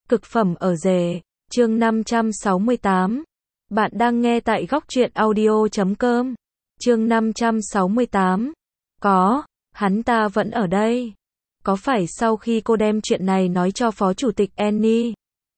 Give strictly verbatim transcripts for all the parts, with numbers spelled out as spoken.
Cực phẩm ở rể, chương năm trăm sáu mươi tám. Bạn đang nghe tại góc truyện audio chấm com. Chương năm trăm sáu mươi tám. Có, hắn ta vẫn ở đây. Có phải sau khi cô đem chuyện này nói cho Phó Chủ tịch Annie?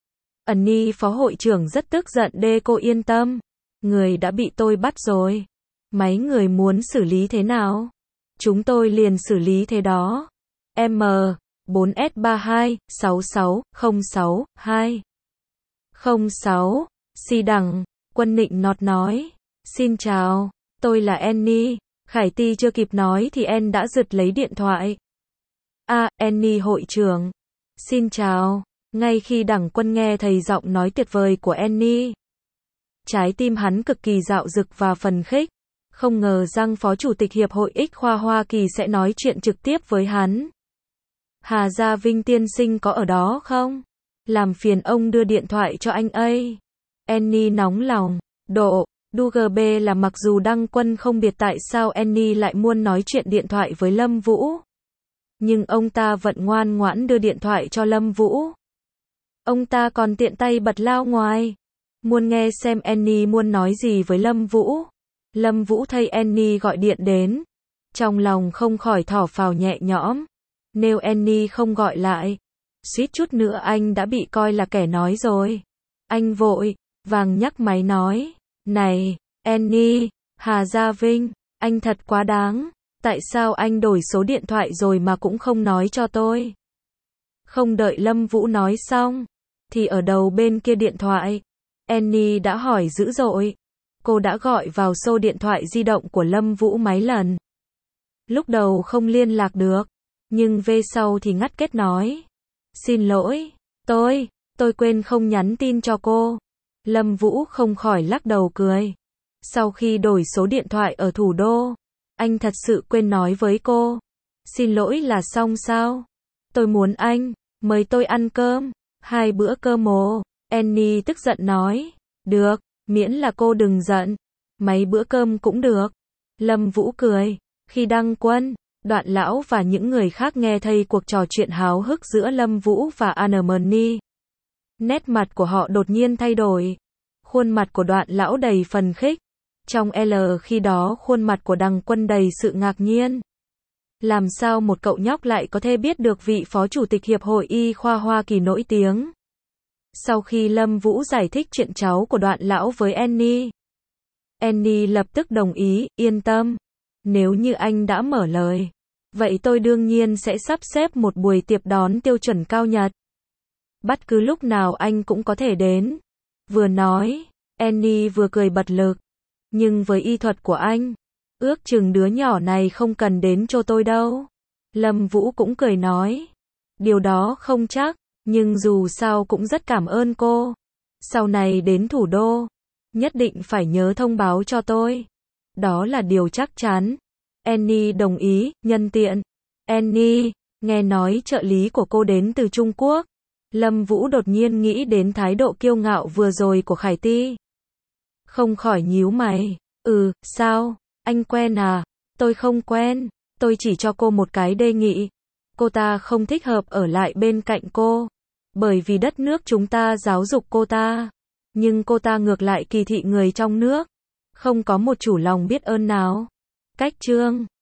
Annie Phó hội trưởng rất tức giận đê cô yên tâm. Người đã bị tôi bắt rồi. Mấy người muốn xử lý thế nào? Chúng tôi liền xử lý thế đó. M bốn S ba hai sáu sáu không sáu hai không sáu. Si đằng, Quân nịnh nọt nói. Xin chào, tôi là Annie. Khải Ty chưa kịp nói thì Anne đã giật lấy điện thoại. À, Annie hội trưởng. Xin chào. Ngay khi đằng Quân nghe thấy giọng nói tuyệt vời của Annie, trái tim hắn cực kỳ dạo dực và phấn khích. Không ngờ rằng Phó Chủ tịch Hiệp hội X khoa Hoa Kỳ sẽ nói chuyện trực tiếp với hắn. Hà Gia Vinh tiên sinh có ở đó không? Làm phiền ông đưa điện thoại cho anh ấy. Annie nóng lòng. Độ, đê giê bê là mặc dù Đăng Quân không biết tại sao Annie lại muốn nói chuyện điện thoại với Lâm Vũ. Nhưng ông ta vẫn ngoan ngoãn đưa điện thoại cho Lâm Vũ. Ông ta còn tiện tay bật loa ngoài. Muốn nghe xem Annie muốn nói gì với Lâm Vũ. Lâm Vũ thấy Annie gọi điện đến. Trong lòng không khỏi thở phào nhẹ nhõm. Nếu Annie không gọi lại, suýt chút nữa anh đã bị coi là kẻ nói rồi. Anh vội vàng nhắc máy nói. Này, Annie, Hà Gia Vinh, anh thật quá đáng. Tại sao anh đổi số điện thoại rồi mà cũng không nói cho tôi? Không đợi Lâm Vũ nói xong, thì ở đầu bên kia điện thoại, Annie đã hỏi dữ dội. Cô đã gọi vào số điện thoại di động của Lâm Vũ mấy lần. Lúc đầu không liên lạc được, nhưng về sau thì ngắt kết nói. Xin lỗi, tôi, tôi quên không nhắn tin cho cô. Lâm Vũ không khỏi lắc đầu cười. Sau khi đổi số điện thoại ở thủ đô, anh thật sự quên nói với cô. Xin lỗi là xong sao? Tôi muốn anh mời tôi ăn cơm, hai bữa cơm ồ. Annie tức giận nói. Được, miễn là cô đừng giận. Mấy bữa cơm cũng được. Lâm Vũ cười. Khi Đăng Quân, Đoạn Lão và những người khác nghe thấy cuộc trò chuyện háo hức giữa Lâm Vũ và Annie, nét mặt của họ đột nhiên thay đổi. Khuôn mặt của Đoạn Lão đầy phấn khích. Trong L khi đó khuôn mặt của Đăng Quân đầy sự ngạc nhiên. Làm sao một cậu nhóc lại có thể biết được vị Phó Chủ tịch Hiệp hội Y khoa Hoa Kỳ nổi tiếng? Sau khi Lâm Vũ giải thích chuyện cháu của Đoạn Lão với Annie, Annie lập tức đồng ý, yên tâm. Nếu như anh đã mở lời, vậy tôi đương nhiên sẽ sắp xếp một buổi tiệc đón tiêu chuẩn cao nhật. Bất cứ lúc nào anh cũng có thể đến. Vừa nói, Annie vừa cười bật lực. Nhưng với y thuật của anh, ước chừng đứa nhỏ này không cần đến cho tôi đâu. Lâm Vũ cũng cười nói. Điều đó không chắc, nhưng dù sao cũng rất cảm ơn cô. Sau này đến thủ đô, nhất định phải nhớ thông báo cho tôi. Đó là điều chắc chắn. Annie đồng ý, nhân tiện. Annie, nghe nói trợ lý của cô đến từ Trung Quốc. Lâm Vũ đột nhiên nghĩ đến thái độ kiêu ngạo vừa rồi của Khải Ty. Không khỏi nhíu mày. Ừ, sao? Anh quen à? Tôi không quen. Tôi chỉ cho cô một cái đề nghị. Cô ta không thích hợp ở lại bên cạnh cô. Bởi vì đất nước chúng ta giáo dục cô ta. Nhưng cô ta ngược lại kỳ thị người trong nước. Không có một chủ lòng biết ơn nào. Cách chương